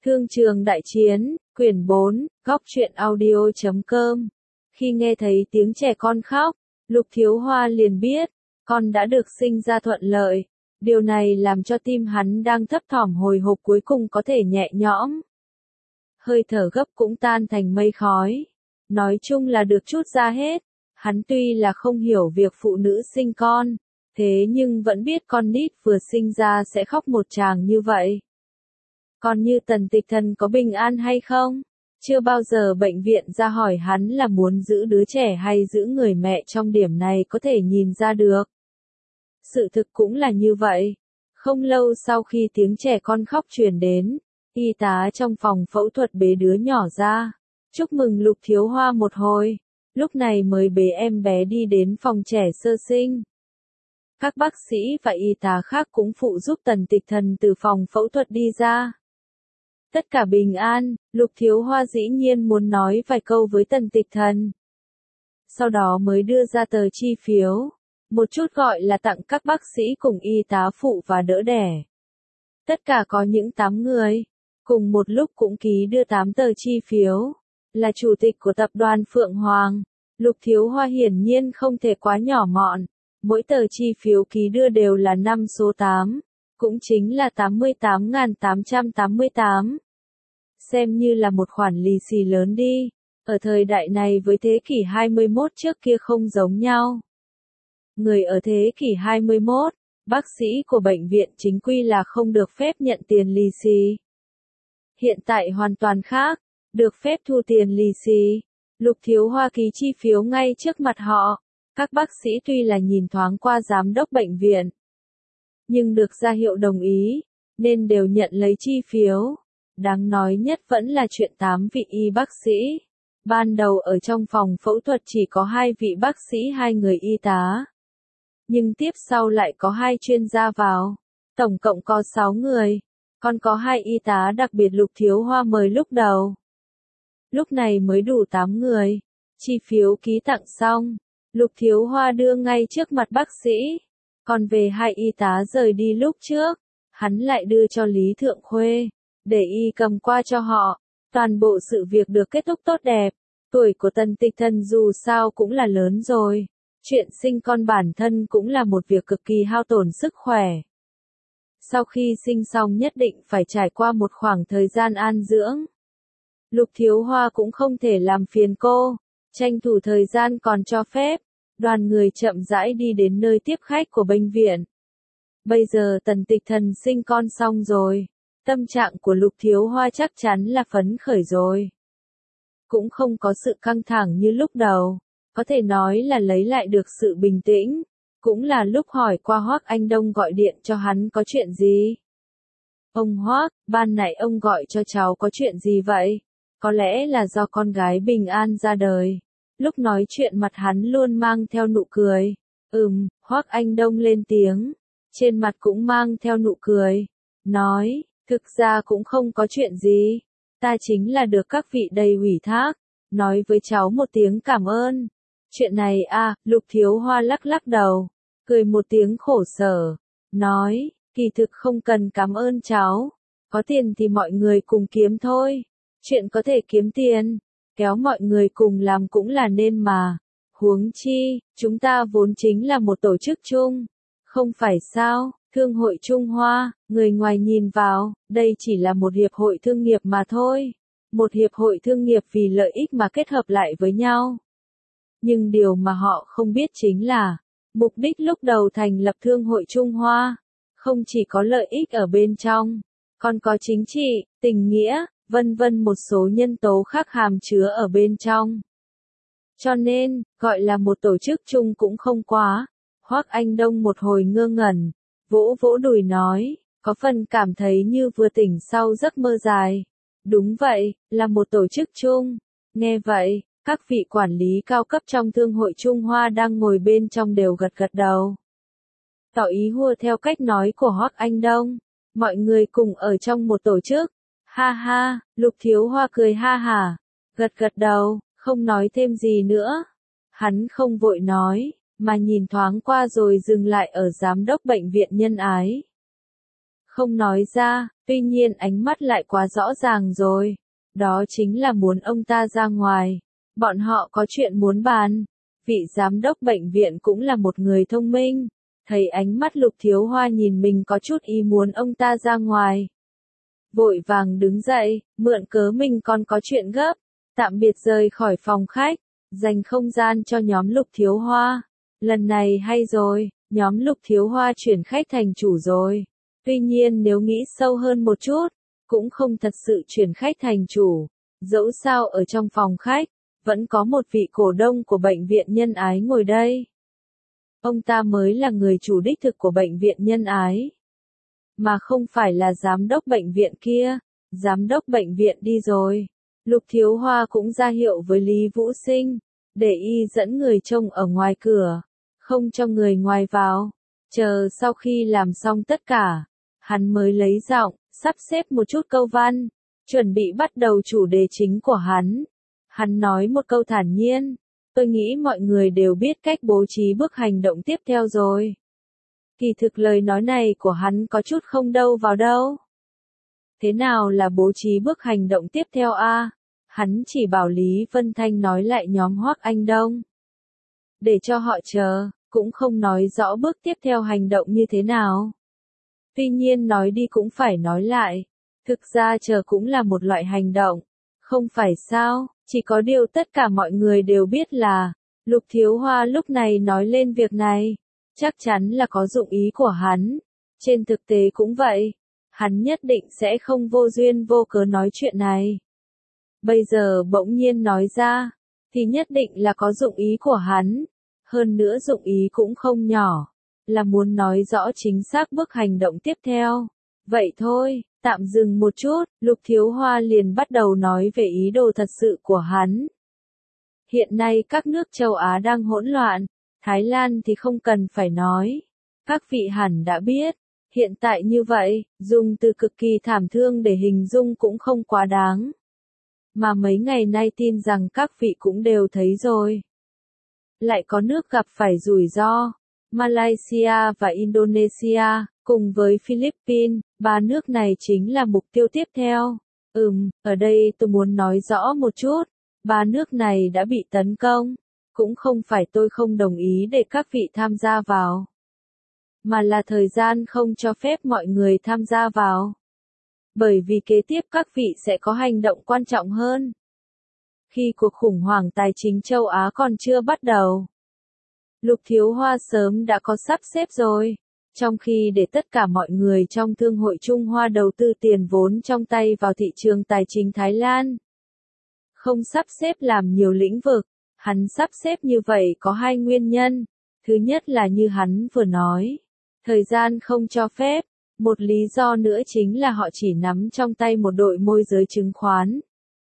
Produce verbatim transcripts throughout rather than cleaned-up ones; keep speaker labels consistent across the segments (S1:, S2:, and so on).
S1: Thương trường đại chiến, quyển bốn, góc truyện audio chấm com. Khi nghe thấy tiếng trẻ con khóc, Lục Thiếu Hoa liền biết, con đã được sinh ra thuận lợi. Điều này làm cho tim hắn đang thấp thỏm hồi hộp cuối cùng có thể nhẹ nhõm. Hơi thở gấp cũng tan thành mây khói. Nói chung là được trút ra hết. Hắn tuy là không hiểu việc phụ nữ sinh con, thế nhưng vẫn biết con nít vừa sinh ra sẽ khóc một tràng như vậy. Còn như Tần Tịch Thần có bình an hay không? Chưa bao giờ bệnh viện ra hỏi hắn là muốn giữ đứa trẻ hay giữ người mẹ, trong điểm này có thể nhìn ra được. Sự thực cũng là như vậy. Không lâu sau khi tiếng trẻ con khóc truyền đến, y tá trong phòng phẫu thuật bế đứa nhỏ ra. Chúc mừng Lục Thiếu Hoa một hồi. Lúc này mới bế em bé đi đến phòng trẻ sơ sinh. Các bác sĩ và y tá khác cũng phụ giúp Tần Tịch Thần từ phòng phẫu thuật đi ra. Tất cả bình an, Lục Thiếu Hoa dĩ nhiên muốn nói vài câu với Tần Tịch Thần. Sau đó mới đưa ra tờ chi phiếu, một chút gọi là tặng các bác sĩ cùng y tá phụ và đỡ đẻ. Tất cả có những tám người, cùng một lúc cũng ký đưa tám tờ chi phiếu, là chủ tịch của tập đoàn Phượng Hoàng. Lục Thiếu Hoa hiển nhiên không thể quá nhỏ mọn, mỗi tờ chi phiếu ký đưa đều là năm số tám. Cũng chính là tám mươi tám nghìn tám trăm tám mươi tám. Xem như là một khoản lì xì lớn đi. Ở thời đại này với thế kỷ hai mươi mốt trước kia không giống nhau. Người ở thế kỷ hai mươi mốt, bác sĩ của bệnh viện chính quy là không được phép nhận tiền lì xì. Hiện tại hoàn toàn khác, được phép thu tiền lì xì. Lục Thiếu Hoa ký chi phiếu ngay trước mặt họ. Các bác sĩ tuy là nhìn thoáng qua giám đốc bệnh viện, nhưng được ra hiệu đồng ý, nên đều nhận lấy chi phiếu. Đáng nói nhất vẫn là chuyện tám vị y bác sĩ. Ban đầu ở trong phòng phẫu thuật chỉ có hai vị bác sĩ, hai người y tá. Nhưng tiếp sau lại có hai chuyên gia vào. Tổng cộng có sáu người. Còn có hai y tá đặc biệt Lục Thiếu Hoa mời lúc đầu. Lúc này mới đủ tám người. Chi phiếu ký tặng xong, Lục Thiếu Hoa đưa ngay trước mặt bác sĩ. Còn về hai y tá rời đi lúc trước, hắn lại đưa cho Lý Thượng Khuê, để y cầm qua cho họ. Toàn bộ sự việc được kết thúc tốt đẹp. Tuổi của Tần Tịch Thần dù sao cũng là lớn rồi. Chuyện sinh con bản thân cũng là một việc cực kỳ hao tổn sức khỏe. Sau khi sinh xong nhất định phải trải qua một khoảng thời gian an dưỡng. Lục Thiếu Hoa cũng không thể làm phiền cô, tranh thủ thời gian còn cho phép. Đoàn người chậm rãi đi đến nơi tiếp khách của bệnh viện. Bây giờ Tần Tịch Thần sinh con xong rồi. Tâm trạng của Lục Thiếu Hoa chắc chắn là phấn khởi rồi. Cũng không có sự căng thẳng như lúc đầu. Có thể nói là lấy lại được sự bình tĩnh. Cũng là lúc hỏi qua Hoắc Anh Đông gọi điện cho hắn có chuyện gì. Ông Hoắc, ban nãy ông gọi cho cháu có chuyện gì vậy? Có lẽ là do con gái bình an ra đời. Lúc nói chuyện mặt hắn luôn mang theo nụ cười. Ừm, Hoắc Anh Đông lên tiếng. Trên mặt cũng mang theo nụ cười. Nói, thực ra cũng không có chuyện gì. Ta chính là được các vị đầy ủy thác. Nói với cháu một tiếng cảm ơn. Chuyện này à, Lục Thiếu Hoa lắc lắc đầu. Cười một tiếng khổ sở. Nói, kỳ thực không cần cảm ơn cháu. Có tiền thì mọi người cùng kiếm thôi. Chuyện có thể kiếm tiền, kéo mọi người cùng làm cũng là nên mà. Huống chi, chúng ta vốn chính là một tổ chức chung. Không phải sao, Thương hội Trung Hoa, người ngoài nhìn vào, đây chỉ là một hiệp hội thương nghiệp mà thôi. Một hiệp hội thương nghiệp vì lợi ích mà kết hợp lại với nhau. Nhưng điều mà họ không biết chính là, mục đích lúc đầu thành lập Thương hội Trung Hoa, không chỉ có lợi ích ở bên trong, còn có chính trị, tình nghĩa, vân vân một số nhân tố khác hàm chứa ở bên trong. Cho nên, gọi là một tổ chức chung cũng không quá. Hoắc Anh Đông một hồi ngơ ngẩn, vỗ vỗ đùi nói, có phần cảm thấy như vừa tỉnh sau giấc mơ dài. Đúng vậy, là một tổ chức chung. Nghe vậy, các vị quản lý cao cấp trong Thương hội Trung Hoa đang ngồi bên trong đều gật gật đầu. Tỏ ý hùa theo cách nói của Hoắc Anh Đông. Mọi người cùng ở trong một tổ chức. Ha ha, Lục Thiếu Hoa cười ha hả, gật gật đầu, không nói thêm gì nữa. Hắn không vội nói, mà nhìn thoáng qua rồi dừng lại ở giám đốc bệnh viện Nhân Ái. Không nói ra, Tuy nhiên ánh mắt lại quá rõ ràng rồi. Đó chính là muốn ông ta ra ngoài. Bọn họ có chuyện muốn bàn. Vị giám đốc bệnh viện cũng là một người thông minh. Thấy ánh mắt Lục Thiếu Hoa nhìn mình có chút ý muốn ông ta ra ngoài. Vội vàng đứng dậy, mượn cớ mình còn có chuyện gấp. Tạm biệt rời khỏi phòng khách. Dành không gian cho nhóm Lục Thiếu Hoa. Lần này hay rồi, nhóm Lục Thiếu Hoa chuyển khách thành chủ rồi. Tuy nhiên nếu nghĩ sâu hơn một chút, cũng không thật sự chuyển khách thành chủ. Dẫu sao ở trong phòng khách, vẫn có một vị cổ đông của bệnh viện Nhân Ái ngồi đây. Ông ta mới là người chủ đích thực của bệnh viện Nhân Ái. Mà không phải là giám đốc bệnh viện kia. Giám đốc bệnh viện đi rồi. Lục Thiếu Hoa cũng ra hiệu với Lý Vũ Sinh, để y dẫn người trông ở ngoài cửa, không cho người ngoài vào. Chờ sau khi làm xong tất cả, hắn mới lấy giọng, sắp xếp một chút câu văn, chuẩn bị bắt đầu chủ đề chính của hắn. Hắn nói một câu thản nhiên, tôi nghĩ mọi người đều biết cách bố trí bước hành động tiếp theo rồi. Kỳ thực lời nói này của hắn có chút không đâu vào đâu. Thế nào là bố trí bước hành động tiếp theo a? À? Hắn chỉ bảo Lý Vân Thanh nói lại nhóm Hoắc Anh Đông. Để cho họ chờ, cũng không nói rõ bước tiếp theo hành động như thế nào. Tuy nhiên nói đi cũng phải nói lại. Thực ra chờ cũng là một loại hành động. Không phải sao, chỉ có điều tất cả mọi người đều biết là, Lục Thiếu Hoa lúc này nói lên việc này. Chắc chắn là có dụng ý của hắn. Trên thực tế cũng vậy. Hắn nhất định sẽ không vô duyên vô cớ nói chuyện này. Bây giờ bỗng nhiên nói ra, thì nhất định là có dụng ý của hắn. Hơn nữa dụng ý cũng không nhỏ, là muốn nói rõ chính xác bước hành động tiếp theo. Vậy thôi, tạm dừng một chút, Lục Thiếu Hoa liền bắt đầu nói về ý đồ thật sự của hắn. Hiện nay các nước châu Á đang hỗn loạn, Thái Lan thì không cần phải nói. Các vị hẳn đã biết, hiện tại như vậy, dùng từ cực kỳ thảm thương để hình dung cũng không quá đáng. Mà mấy ngày nay tin rằng các vị cũng đều thấy rồi. Lại có nước gặp phải rủi ro, Malaysia và Indonesia, cùng với Philippines, ba nước này chính là mục tiêu tiếp theo. Ừm, ở đây tôi muốn nói rõ một chút, ba nước này đã bị tấn công, cũng không phải tôi không đồng ý để các vị tham gia vào, mà là thời gian không cho phép mọi người tham gia vào. Bởi vì kế tiếp các vị sẽ có hành động quan trọng hơn. Khi cuộc khủng hoảng tài chính châu Á còn chưa bắt đầu, Lục Thiếu Hoa sớm đã có sắp xếp rồi. Trong khi để tất cả mọi người trong Thương hội Trung Hoa đầu tư tiền vốn trong tay vào thị trường tài chính Thái Lan. Không sắp xếp làm nhiều lĩnh vực, hắn sắp xếp như vậy có hai nguyên nhân. Thứ nhất là như hắn vừa nói, thời gian không cho phép. Một lý do nữa chính là họ chỉ nắm trong tay một đội môi giới chứng khoán.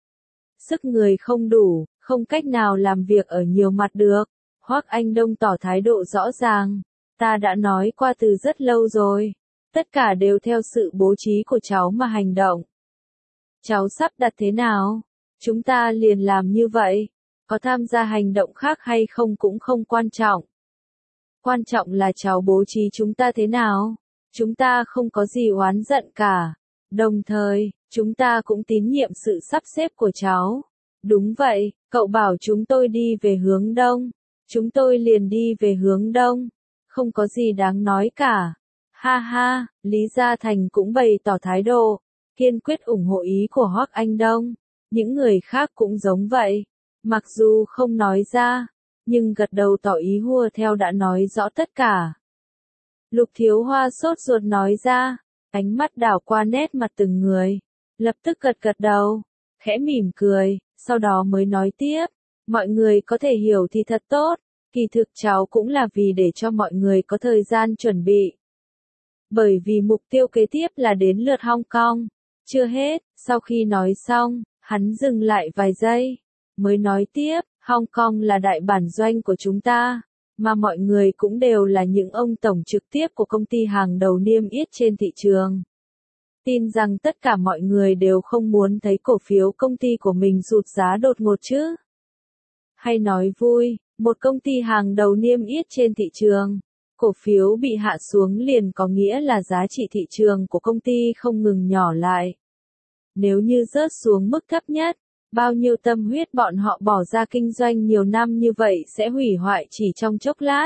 S1: Sức người không đủ, không cách nào làm việc ở nhiều mặt được. Hoắc Anh Đông tỏ thái độ rõ ràng. Ta đã nói qua từ rất lâu rồi. Tất cả đều theo sự bố trí của cháu mà hành động. Cháu sắp đặt thế nào? Chúng ta liền làm như vậy. Có tham gia hành động khác hay không cũng không quan trọng. Quan trọng là cháu bố trí chúng ta thế nào? Chúng ta không có gì oán giận cả. Đồng thời, chúng ta cũng tín nhiệm sự sắp xếp của cháu. Đúng vậy, cậu bảo chúng tôi đi về hướng đông. Chúng tôi liền đi về hướng đông. Không có gì đáng nói cả. Ha ha, Lý Gia Thành cũng bày tỏ thái độ, kiên quyết ủng hộ ý của Hoắc Anh Đông. Những người khác cũng giống vậy. Mặc dù không nói ra, nhưng gật đầu tỏ ý hùa theo đã nói rõ tất cả. Lục Thiếu Hoa sốt ruột nói ra, ánh mắt đảo qua nét mặt từng người, lập tức gật gật đầu, khẽ mỉm cười, sau đó mới nói tiếp, mọi người có thể hiểu thì thật tốt, kỳ thực cháu cũng là vì để cho mọi người có thời gian chuẩn bị. Bởi vì mục tiêu kế tiếp là đến lượt Hong Kong. Chưa hết, sau khi nói xong, hắn dừng lại vài giây, mới nói tiếp, Hong Kong là đại bản doanh của chúng ta. Mà mọi người cũng đều là những ông tổng trực tiếp của công ty hàng đầu niêm yết trên thị trường. Tin rằng tất cả mọi người đều không muốn thấy cổ phiếu công ty của mình sụt giá đột ngột chứ. Hay nói vui, một công ty hàng đầu niêm yết trên thị trường, Cổ phiếu bị hạ xuống liền có nghĩa là giá trị thị trường của công ty không ngừng nhỏ lại. Nếu như rớt xuống mức thấp nhất, bao nhiêu tâm huyết bọn họ bỏ ra kinh doanh nhiều năm như vậy sẽ hủy hoại chỉ trong chốc lát.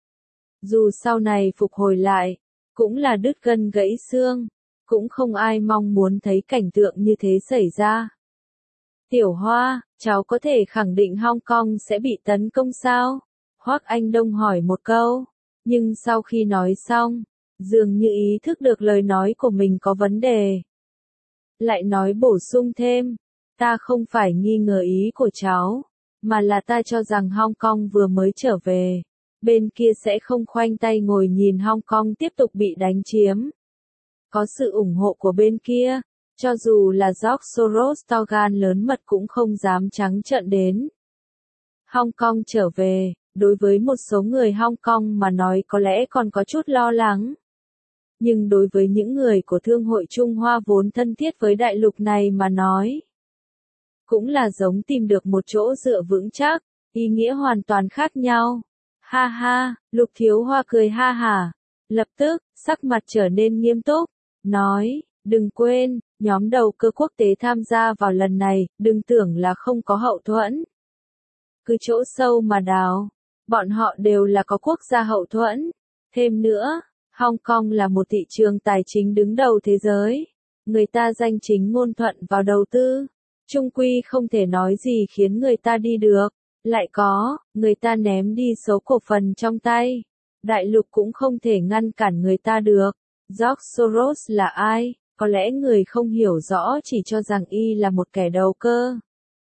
S1: Dù sau này phục hồi lại, cũng là đứt gân gãy xương, cũng không ai mong muốn thấy cảnh tượng như thế xảy ra. Tiểu Hoa, cháu có thể khẳng định Hong Kong sẽ bị tấn công sao? Hoắc Anh Đông hỏi một câu, nhưng sau khi nói xong, dường như ý thức được lời nói của mình có vấn đề. Lại nói bổ sung thêm, ta không phải nghi ngờ ý của cháu, mà là ta cho rằng Hong Kong vừa mới trở về, bên kia sẽ không khoanh tay ngồi nhìn Hong Kong tiếp tục bị đánh chiếm. Có sự ủng hộ của bên kia, cho dù là George Soros to gan lớn mật cũng không dám trắng trợn đến. Hong Kong trở về, đối với một số người Hong Kong mà nói có lẽ còn có chút lo lắng. Nhưng đối với những người của Thương hội Trung Hoa vốn thân thiết với đại lục này mà nói, cũng là giống tìm được một chỗ dựa vững chắc, ý nghĩa hoàn toàn khác nhau. Ha ha, Lục Thiếu Hoa cười ha hả, lập tức, sắc mặt trở nên nghiêm túc, nói, đừng quên, nhóm đầu cơ quốc tế tham gia vào lần này, đừng tưởng là không có hậu thuẫn. Cứ chỗ sâu mà đào, bọn họ đều là có quốc gia hậu thuẫn. Thêm nữa, Hong Kong là một thị trường tài chính đứng đầu thế giới. Người ta danh chính ngôn thuận vào đầu tư. Trung quy không thể nói gì khiến người ta đi được. Lại có, người ta ném đi số cổ phần trong tay. Đại lục cũng không thể ngăn cản người ta được. George Soros là ai? Có lẽ người không hiểu rõ chỉ cho rằng y là một kẻ đầu cơ.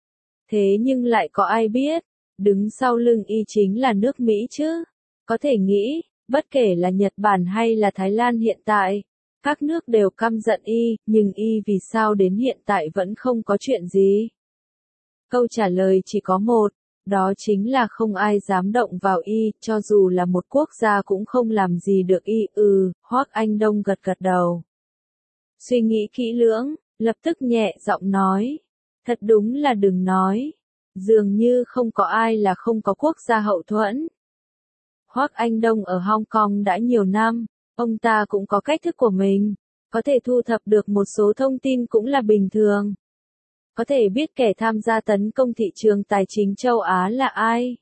S1: Thế nhưng lại có ai biết, đứng sau lưng y chính là nước Mỹ chứ? Có thể nghĩ, bất kể là Nhật Bản hay là Thái Lan hiện tại, các nước đều căm giận y, nhưng y vì sao đến hiện tại vẫn không có chuyện gì? Câu trả lời chỉ có một, đó chính là không ai dám động vào y, cho dù là một quốc gia cũng không làm gì được y. Ừ, Hoắc Anh Đông gật gật đầu. Suy nghĩ kỹ lưỡng, lập tức nhẹ giọng nói, thật đúng là đừng nói, dường như không có ai là không có quốc gia hậu thuẫn. Hoắc Anh Đông ở Hong Kong đã nhiều năm, ông ta cũng có cách thức của mình, có thể thu thập được một số thông tin cũng là bình thường. Có thể biết kẻ tham gia tấn công thị trường tài chính châu Á là ai,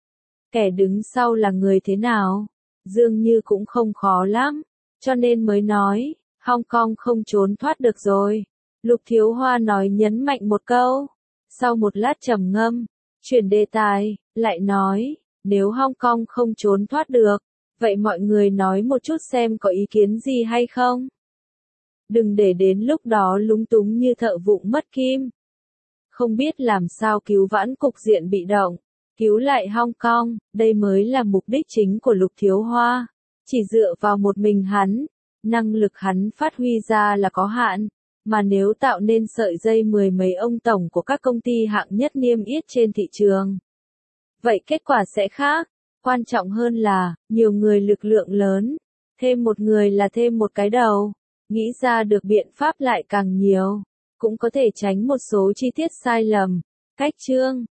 S1: kẻ đứng sau là người thế nào, dường như cũng không khó lắm, cho nên mới nói, Hong Kong không trốn thoát được rồi. Lục Thiếu Hoa nói nhấn mạnh một câu, sau một lát trầm ngâm, chuyển đề tài, lại nói, nếu Hong Kong không trốn thoát được, vậy mọi người nói một chút xem có ý kiến gì hay không? Đừng để đến lúc đó lúng túng như thợ vụng mất kim. Không biết làm sao cứu vãn cục diện bị động, cứu lại Hong Kong, đây mới là mục đích chính của Lục Thiếu Hoa. Chỉ dựa vào một mình hắn, năng lực hắn phát huy ra là có hạn, mà nếu tạo nên sợi dây mười mấy ông tổng của các công ty hạng nhất niêm yết trên thị trường, vậy kết quả sẽ khác. Quan trọng hơn là, nhiều người lực lượng lớn, thêm một người là thêm một cái đầu, nghĩ ra được biện pháp lại càng nhiều, cũng có thể tránh một số chi tiết sai lầm. Cách chương